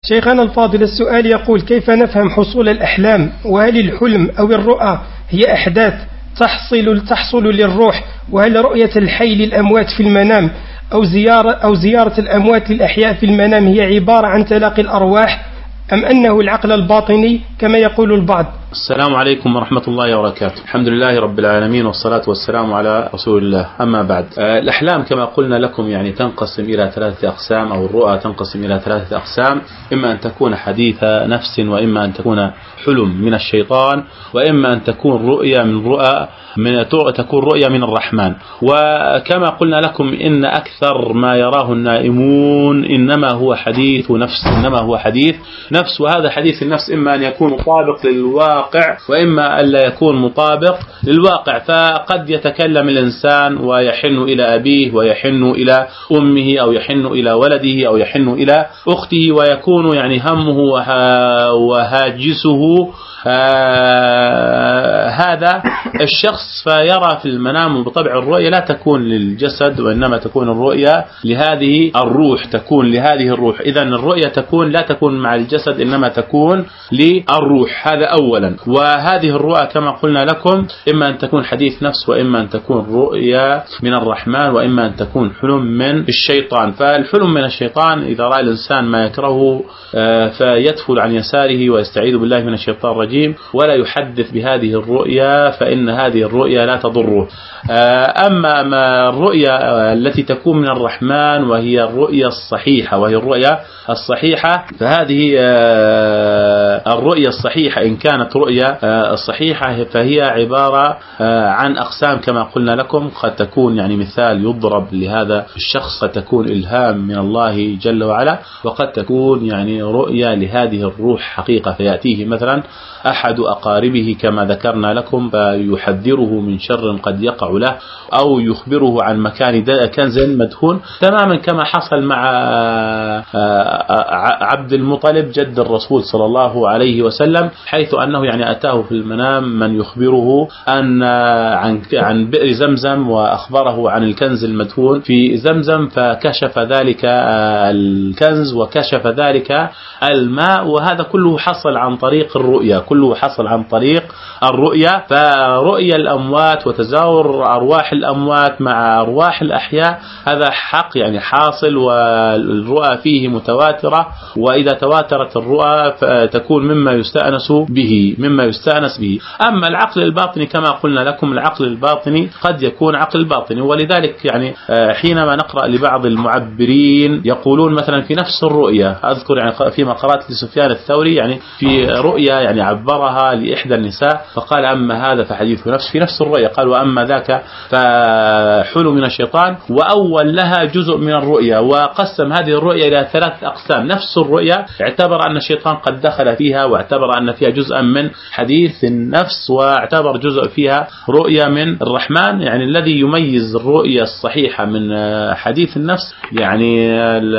شيخنا الفاضل، السؤال يقول: كيف نفهم حصول الأحلام؟ وهل الحلم أو الرؤى هي أحداث تحصل للروح؟ وهل رؤية الحي للأموات في المنام أو زيارة الأموات للأحياء في المنام هي عبارة عن تلاقي الأرواح، أم أنه العقل الباطني كما يقول البعض؟ السلام عليكم ورحمة الله وبركاته. الحمد لله رب العالمين، والصلاة والسلام على رسول الله. أما بعد، الأحلام كما قلنا لكم يعني تنقسم إلى 3 أقسام، أو الرؤى تنقسم إلى 3 أقسام: إما أن تكون حديث نفس، وإما أن تكون حلم من الشيطان، وإما أن تكون رؤيا من الرحمن. وكما قلنا لكم إن أكثر ما يراه النائمون إنما هو حديث نفس، وهذا حديث النفس إما أن يكون مطابق للواقع وإما أن لا يكون مطابق للواقع. فقد يتكلم الإنسان ويحن إلى أبيه، ويحن إلى أمه، أو يحن إلى ولده، أو يحن إلى أخته، ويكون يعني همه وهاجسه هذا الشخص، فيرى في المنام. بطبع الرؤيا لا تكون للجسد، وإنما تكون الرؤيا لهذه الروح، إذن الرؤيا لا تكون مع الجسد، إنما تكون للروح. هذا أولا. وهذه الرؤى كما قلنا لكم إما أن تكون حديث نفس، وإما أن تكون رؤيا من الرحمن، وإما أن تكون حلم من الشيطان. فالحلم من الشيطان إذا رأى الإنسان ما يكرهه فيدفل عن يساره ويستعيذ بالله من الشيطان الرجيم، ولا يحدث بهذه الرؤيا، فإن هذه الرؤيا لا تضره. أما الرؤيا التي تكون من الرحمن وهي الرؤيا الصحيحة، فهذه الرؤيا الصحيحة إن كانت رؤيا الصحيحة فهي عبارة عن أقسام كما قلنا لكم. قد تكون يعني مثال يضرب لهذا الشخص، قد تكون إلهام من الله جل وعلا، وقد تكون يعني رؤيا لهذه الروح حقيقة، فيأتيه مثلا أحد أقاربه كما ذكرنا لكم فيحذره من شر قد يقع له، أو يخبره عن مكان كنز مدفون، تماما كما حصل مع عبد المطلب جد الرسول صلى الله عليه وسلم، حيث أنه يعني أتاه في المنام من يخبره عن بئر زمزم، وأخبره عن الكنز المدفون في زمزم، فكشف ذلك الكنز وكشف ذلك الماء. وهذا كله حصل عن طريق الرؤيا. فرؤيا الأموات وتزاور أرواح الأموات مع أرواح الأحياء هذا حق يعني حاصل، والرؤى فيه متواترة، وإذا تواترت الرؤى فتكون مما يستأنس به. أما العقل الباطني كما قلنا لكم، العقل الباطني قد يكون عقل باطني، ولذلك يعني حينما نقرأ لبعض المعبرين يقولون مثلا في نفس الرؤيا، أذكر يعني فيما قرأت لسفيان الثوري يعني في رؤيا يعني عبرها لإحدى النساء فقال: أما هذا فحديث نفس في نفس الرؤيا. قال: وأما ذاك فحلم من الشيطان. وأول لها جزء من الرؤيا، وقسم هذه الرؤيا إلى 3 أقسام. نفس الرؤيا اعتبر أن الشيطان قد دخل فيها، واعتبر أن فيها جزءا من حديث النفس، واعتبر جزء فيها رؤيا من الرحمن. يعني الذي يميز الرؤيا الصحيحة من حديث النفس يعني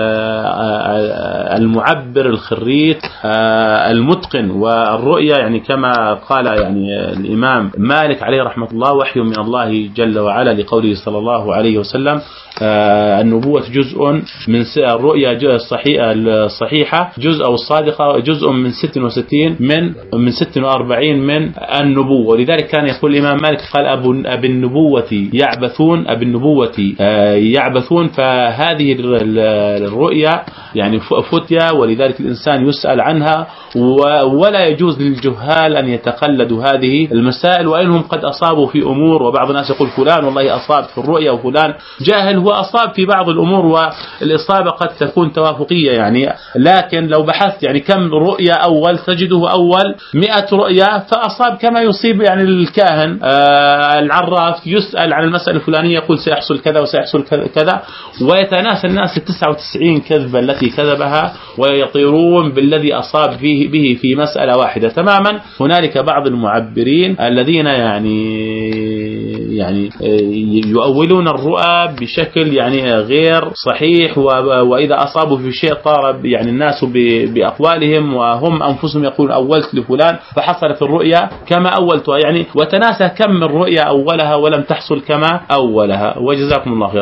المعبر الخريت المتقن. والرؤيا يعني كما قال يعني الإمام مالك عليه رحمة الله: وحي من الله جل وعلا، لقوله صلى الله عليه وسلم: النبوة جزء من الرؤيا الصحيحة جزء، أو الصادقة جزء من 46 من النبوة. ولذلك كان يقول الإمام مالك قال: أبي النبوة يعبثون. فهذه الرؤيا يعني فتيا، ولذلك الإنسان يسأل عنها، ولا يجوز للجهال أن يتقلدوا هذه المسائل، وإنهم قد أصابوا في أمور. وبعض الناس يقول فلان والله أصاب في الرؤيا، وفلان جاهل هو أصاب في بعض الأمور، والإصابة قد تكون توافقية يعني. لكن لو بحثت يعني كم رؤيا أول تجده أول 100 رؤيا فأصاب كما يصيب يعني الكاهن العراف، يسأل عن المسألة الفلانية يقول سيحصل كذا وسيحصل كذا، ويتناسى الناس 99 كذبة التي كذبها، ويطيرون بالذي أصاب به في مسألة واحدة تماما. هنالك بعض المعبرين الذين يعني يؤولون الرؤى بشكل يعني غير صحيح، وإذا أصابوا في شيء طار يعني الناس بأقوالهم، وهم أنفسهم يقولون أولت لفلان فحصل في الرؤيا كما أولتها يعني، وتناسى كم من رؤيا أولها ولم تحصل كما أولها. وجزاكم الله خير.